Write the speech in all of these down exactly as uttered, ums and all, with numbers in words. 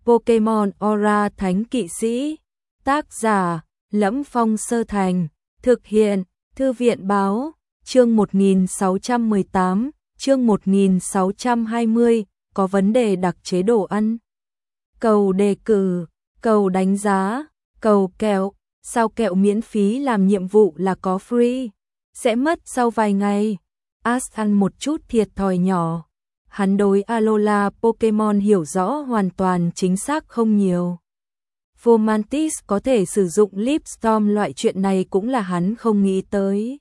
Pokemon Aura Thánh Kỵ Sĩ. Tác giả: Lẫm Phong Sơ Thành. Thực hiện: Thư viện báo. Chương một nghìn sáu trăm mười tám, chương một nghìn sáu trăm hai mươi, có vấn đề đặc chế đồ ăn. Cầu đề cử, cầu đánh giá, cầu kẹo, sao kẹo miễn phí làm nhiệm vụ là có free, sẽ mất sau vài ngày. Ash ăn một chút thiệt thòi nhỏ. Hắn đối Alola Pokemon hiểu rõ hoàn toàn chính xác không nhiều. Fomantis có thể sử dụng Leaf Storm, loại chuyện này cũng là hắn không nghĩ tới.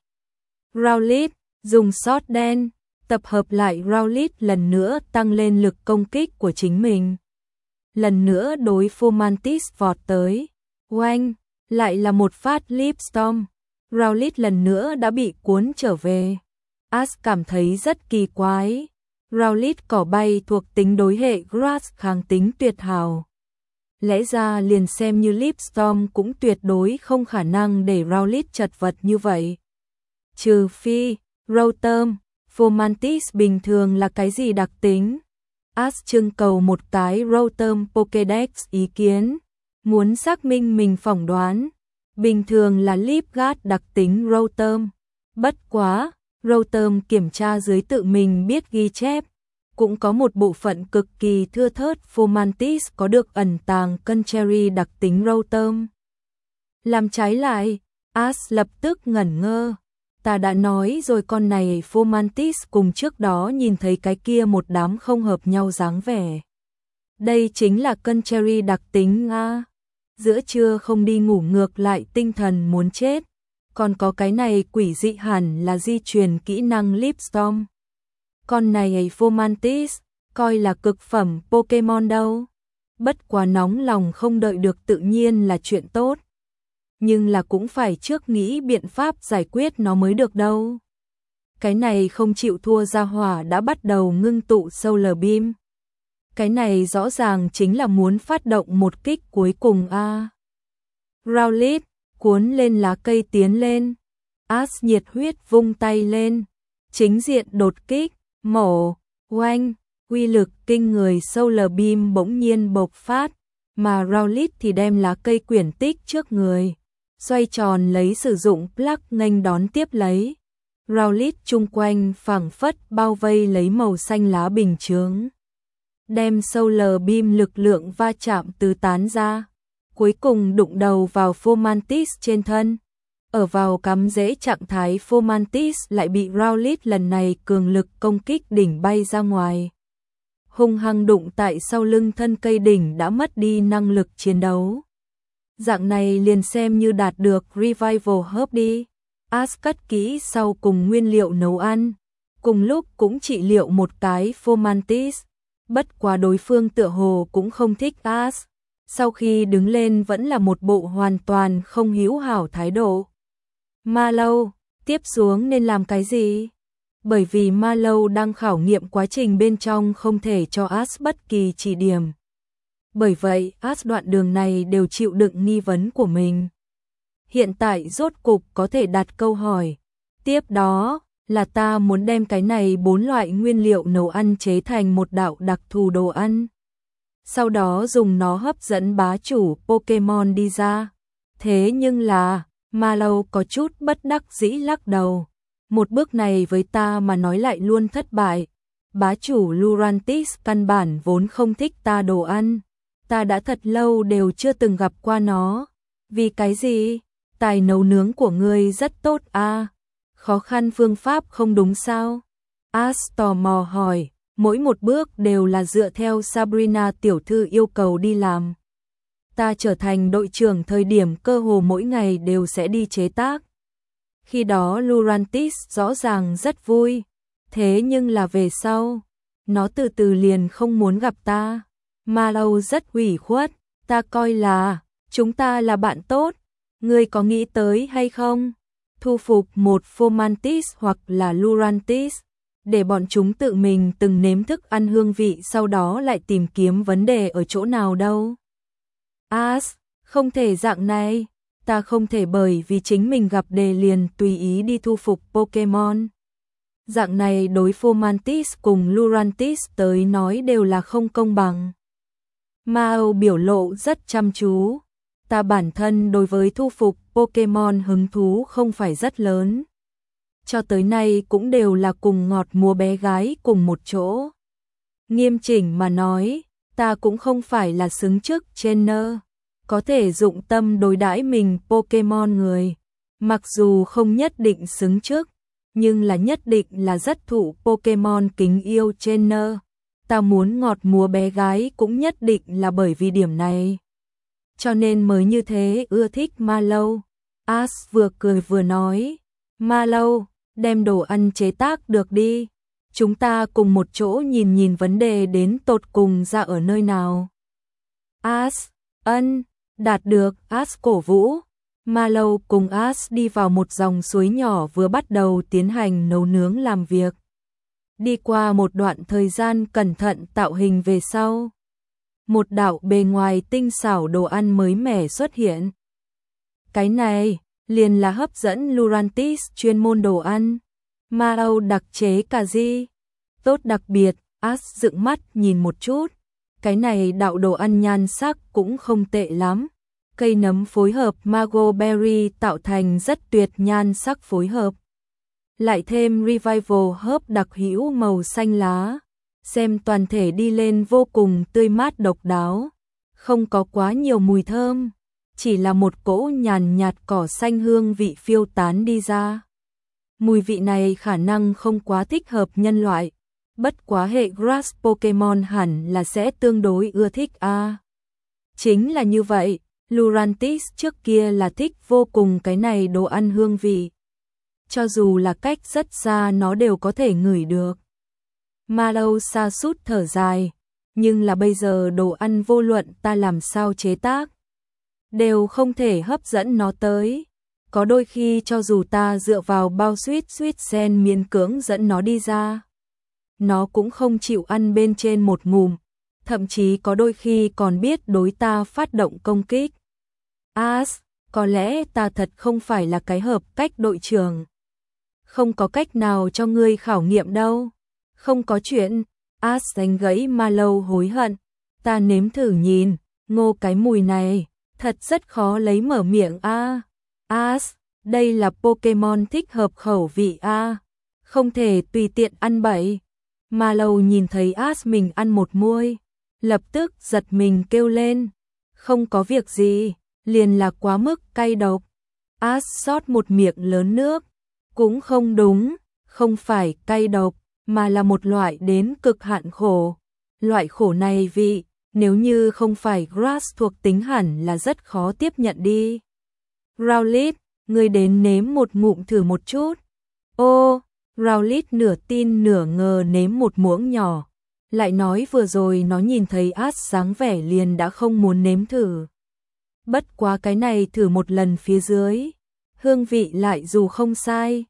Rowlet dùng sốt đen, tập hợp lại Rowlet lần nữa tăng lên lực công kích của chính mình. Lần nữa đối Fomantis vọt tới. Oanh, lại là một phát Leaf Storm. Rowlet lần nữa đã bị cuốn trở về. Ash cảm thấy rất kỳ quái. Rowlet cỏ bay thuộc tính đối hệ Grass kháng tính tuyệt hảo. Lẽ ra liền xem như Leaf Storm cũng tuyệt đối không khả năng để Rowlet chật vật như vậy. Trừ phi, Rotom, Fomantis bình thường là cái gì đặc tính? Ash trưng cầu một cái Rotom Pokédex ý kiến, muốn xác minh mình phỏng đoán. Bình thường là Leaf Guard đặc tính Rotom. Bất quá, Rotom kiểm tra dưới tự mình biết ghi chép. Cũng có một bộ phận cực kỳ thưa thớt Fomantis có được ẩn tàng Concherry đặc tính Rotom. Làm trái lại, Ash lập tức ngẩn ngơ. Ta đã nói rồi, con này Fomantis cùng trước đó nhìn thấy cái kia một đám không hợp nhau dáng vẻ. Đây chính là Concherry đặc tính a. Giữa trưa không đi ngủ ngược lại tinh thần muốn chết. Còn có cái này quỷ dị hẳn là di truyền kỹ năng Leaf Storm. Con này Fomantis coi là cực phẩm Pokemon đâu. Bất quá nóng lòng không đợi được tự nhiên là chuyện tốt. Nhưng là cũng phải trước nghĩ biện pháp giải quyết nó mới được đâu. Cái này không chịu thua ra hỏa đã bắt đầu ngưng tụ Solar Beam. Cái này rõ ràng chính là muốn phát động một kích cuối cùng a. À. Rowlet cuốn lên lá cây tiến lên. Ash nhiệt huyết vung tay lên. Chính diện đột kích, mổ, oanh, uy lực kinh người Solar Beam bỗng nhiên bộc phát, mà Rowlet thì đem lá cây quyển tích trước người. Xoay tròn lấy sử dụng plug nghênh đón tiếp lấy. Rowlet chung quanh phảng phất bao vây lấy màu xanh lá bình chướng. Đem Solar Beam lực lượng va chạm tứ tán ra. Cuối cùng đụng đầu vào Fomantis trên thân. Ở vào cắm rễ trạng thái Fomantis lại bị Rowlet lần này cường lực công kích đỉnh bay ra ngoài. Hung hăng đụng tại sau lưng thân cây đỉnh đã mất đi năng lực chiến đấu. Dạng này liền xem như đạt được Revival Herb đi. Ash cất kỹ sau cùng nguyên liệu nấu ăn. Cùng lúc cũng trị liệu một cái Fomantis. Bất quá đối phương tựa hồ cũng không thích Ash. Sau khi đứng lên vẫn là một bộ hoàn toàn không hữu hảo thái độ. Mallow, tiếp xuống nên làm cái gì? Bởi vì Mallow đang khảo nghiệm quá trình bên trong không thể cho Ash bất kỳ chỉ điểm. Bởi vậy, Ash đoạn đường này đều chịu đựng nghi vấn của mình. Hiện tại rốt cục có thể đặt câu hỏi. Tiếp đó, là ta muốn đem cái này bốn loại nguyên liệu nấu ăn chế thành một đạo đặc thù đồ ăn. Sau đó dùng nó hấp dẫn bá chủ Pokemon đi ra. Thế nhưng là, Mallow có chút bất đắc dĩ lắc đầu. Một bước này với ta mà nói lại luôn thất bại. Bá chủ Lurantis căn bản vốn không thích ta đồ ăn. Ta đã thật lâu đều chưa từng gặp qua nó. Vì cái gì? Tài nấu nướng của ngươi rất tốt à? Khó khăn phương pháp không đúng sao? Ash tò mò hỏi. Mỗi một bước đều là dựa theo Sabrina tiểu thư yêu cầu đi làm. Ta trở thành đội trưởng thời điểm cơ hồ mỗi ngày đều sẽ đi chế tác. Khi đó Lurantis rõ ràng rất vui. Thế nhưng là về sau, nó từ từ liền không muốn gặp ta. Mallow rất ủy khuất. Ta coi là, chúng ta là bạn tốt. Ngươi có nghĩ tới hay không? Thu phục một Fomantis hoặc là Lurantis. Để bọn chúng tự mình từng nếm thức ăn hương vị sau đó lại tìm kiếm vấn đề ở chỗ nào đâu. Ash, không thể dạng này. Ta không thể bởi vì chính mình gặp đề liền tùy ý đi thu phục Pokemon. Dạng này đối Fomantis cùng Lurantis tới nói đều là không công bằng. Mao biểu lộ rất chăm chú. Ta bản thân đối với thu phục Pokemon hứng thú không phải rất lớn. Cho tới nay cũng đều là cùng ngọt múa bé gái cùng một chỗ. Nghiêm chỉnh mà nói, ta cũng không phải là xứng chức trainer, có thể dụng tâm đối đãi mình Pokemon người. Mặc dù không nhất định xứng chức, nhưng là nhất định là rất thụ Pokemon kính yêu trainer. Ta muốn ngọt múa bé gái cũng nhất định là bởi vì điểm này. Cho nên mới như thế ưa thích Mallow. Ash vừa cười vừa nói, Mallow, đem đồ ăn chế tác được đi. Chúng ta cùng một chỗ nhìn nhìn vấn đề đến tột cùng ra ở nơi nào. Ash, ân, đạt được, Ash cổ vũ. Mallow cùng Ash đi vào một dòng suối nhỏ vừa bắt đầu tiến hành nấu nướng làm việc. Đi qua một đoạn thời gian cẩn thận tạo hình về sau, một đạo bề ngoài tinh xảo đồ ăn mới mẻ xuất hiện. Cái này liền là hấp dẫn Lurantis chuyên môn đồ ăn. Mallow đặc chế cà ri. Tốt đặc biệt, Ash dựng mắt nhìn một chút. Cái này đạo đồ ăn nhan sắc cũng không tệ lắm. Cây nấm phối hợp Mango Berry tạo thành rất tuyệt nhan sắc phối hợp. Lại thêm Revival Herb đặc hữu màu xanh lá. Xem toàn thể đi lên vô cùng tươi mát độc đáo. Không có quá nhiều mùi thơm. Chỉ là một cỗ nhàn nhạt cỏ xanh hương vị phiêu tán đi ra. Mùi vị này khả năng không quá thích hợp nhân loại. Bất quá hệ Grass Pokemon hẳn là sẽ tương đối ưa thích a. À, chính là như vậy, Lurantis trước kia là thích vô cùng cái này đồ ăn hương vị. Cho dù là cách rất xa nó đều có thể ngửi được. Mallow sa sút thở dài, nhưng là bây giờ đồ ăn vô luận ta làm sao chế tác, đều không thể hấp dẫn nó tới. Có đôi khi cho dù ta dựa vào bao sweet sweet sen miễn cưỡng dẫn nó đi ra, nó cũng không chịu ăn bên trên một ngụm, thậm chí có đôi khi còn biết đối ta phát động công kích. Ash, có lẽ ta thật không phải là cái hợp cách đội trưởng. Không có cách nào cho ngươi khảo nghiệm đâu. Không có chuyện. Ash đánh gãy Mallow hối hận. Ta nếm thử nhìn, ngô cái mùi này, thật rất khó lấy mở miệng a. À, Ash, đây là Pokemon thích hợp khẩu vị a. À, không thể tùy tiện ăn bậy. Mallow nhìn thấy Ash mình ăn một muôi, lập tức giật mình kêu lên. Không có việc gì, liền là quá mức cay độc. Ash xót một miệng lớn nước. Cũng không đúng, không phải cay độc, mà là một loại đến cực hạn khổ. Loại khổ này vị, nếu như không phải Grass thuộc tính hẳn là rất khó tiếp nhận đi. Rowlet, ngươi đến nếm một ngụm thử một chút. Ô, Rowlet nửa tin nửa ngờ nếm một muỗng nhỏ. Lại nói vừa rồi nó nhìn thấy Ash dáng vẻ liền đã không muốn nếm thử. Bất quá cái này thử một lần phía dưới. Hương vị lại dù không sai.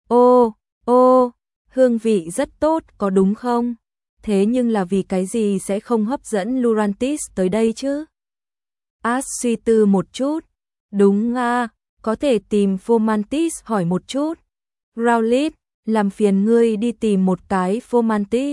Ô, ô, hương vị rất tốt có đúng không? Thế nhưng là vì cái gì sẽ không hấp dẫn Lurantis tới đây chứ? Ash suy tư một chút. Đúng à, có thể tìm Fomantis hỏi một chút. Rowlet, làm phiền ngươi đi tìm một cái Fomantis.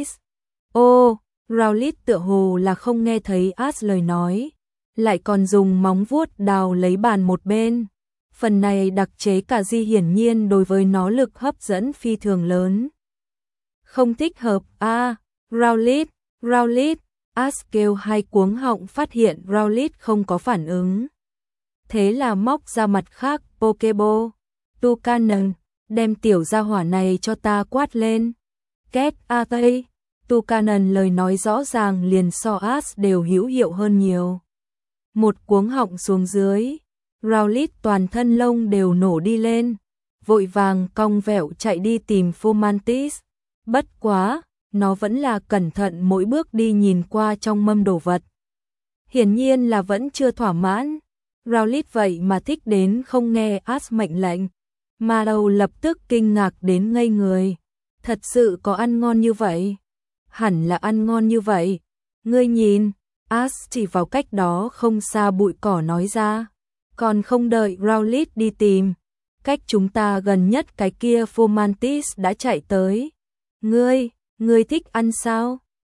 Ô, Rowlet tựa hồ là không nghe thấy Ash lời nói. Lại còn dùng móng vuốt đào lấy bàn một bên. Phần này đặc chế cà ri hiển nhiên đối với nó lực hấp dẫn phi thường lớn. Không thích hợp a. À, Rowlet, Rowlet, Ash kêu hai cuống họng phát hiện Rowlet không có phản ứng. Thế là móc ra mặt khác Pokeball. Tucanon, đem tiểu gia hỏa này cho ta quát lên. Get a tay. Tucanon lời nói rõ ràng liền so Ash đều hữu hiệu hơn nhiều. Một cuống họng xuống dưới. Rowlet toàn thân lông đều nổ đi lên, vội vàng cong vẹo chạy đi tìm Fomantis. Bất quá, nó vẫn là cẩn thận mỗi bước đi nhìn qua trong mâm đồ vật. Hiển nhiên là vẫn chưa thỏa mãn. Rowlet vậy mà thích đến không nghe Ash mệnh lệnh. Mà đầu lập tức kinh ngạc đến ngây người. Thật sự có ăn ngon như vậy? Hẳn là ăn ngon như vậy. Ngươi nhìn, Ash chỉ vào cách đó không xa bụi cỏ nói ra. Còn không đợi Rowlet đi tìm, cách chúng ta gần nhất cái kia Fomantis đã chạy tới. Ngươi, ngươi thích ăn sao?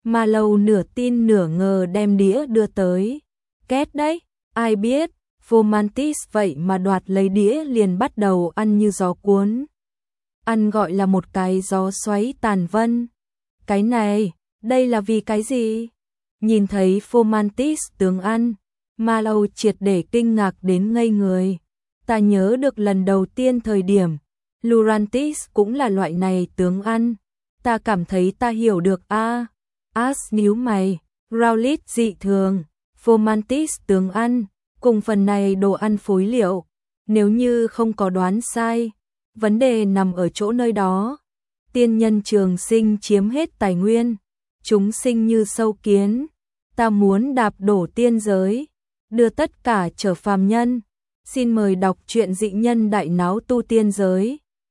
Mà Lâu nửa tin nửa ngờ đem đĩa đưa tới. Két đấy, ai biết, Fomantis vậy mà đoạt lấy đĩa liền bắt đầu ăn như gió cuốn. Ăn gọi là một cái gió xoáy tàn vân. Cái này, đây là vì cái gì? Nhìn thấy Fomantis tướng ăn, Mà Lâu triệt để kinh ngạc đến ngây người. Ta nhớ được lần đầu tiên thời điểm, Lurantis cũng là loại này tướng ăn. Ta cảm thấy ta hiểu được a. À. As níu mày, Rowlit dị thường, Fomantis tướng ăn, cùng phần này đồ ăn phối liệu. Nếu như không có đoán sai, vấn đề nằm ở chỗ nơi đó. Tiên nhân trường sinh chiếm hết tài nguyên, chúng sinh như sâu kiến. Ta muốn đạp đổ tiên giới, đưa tất cả trở phàm nhân. Xin mời đọc truyện Dị Nhân Đại Náo Tu Tiên Giới.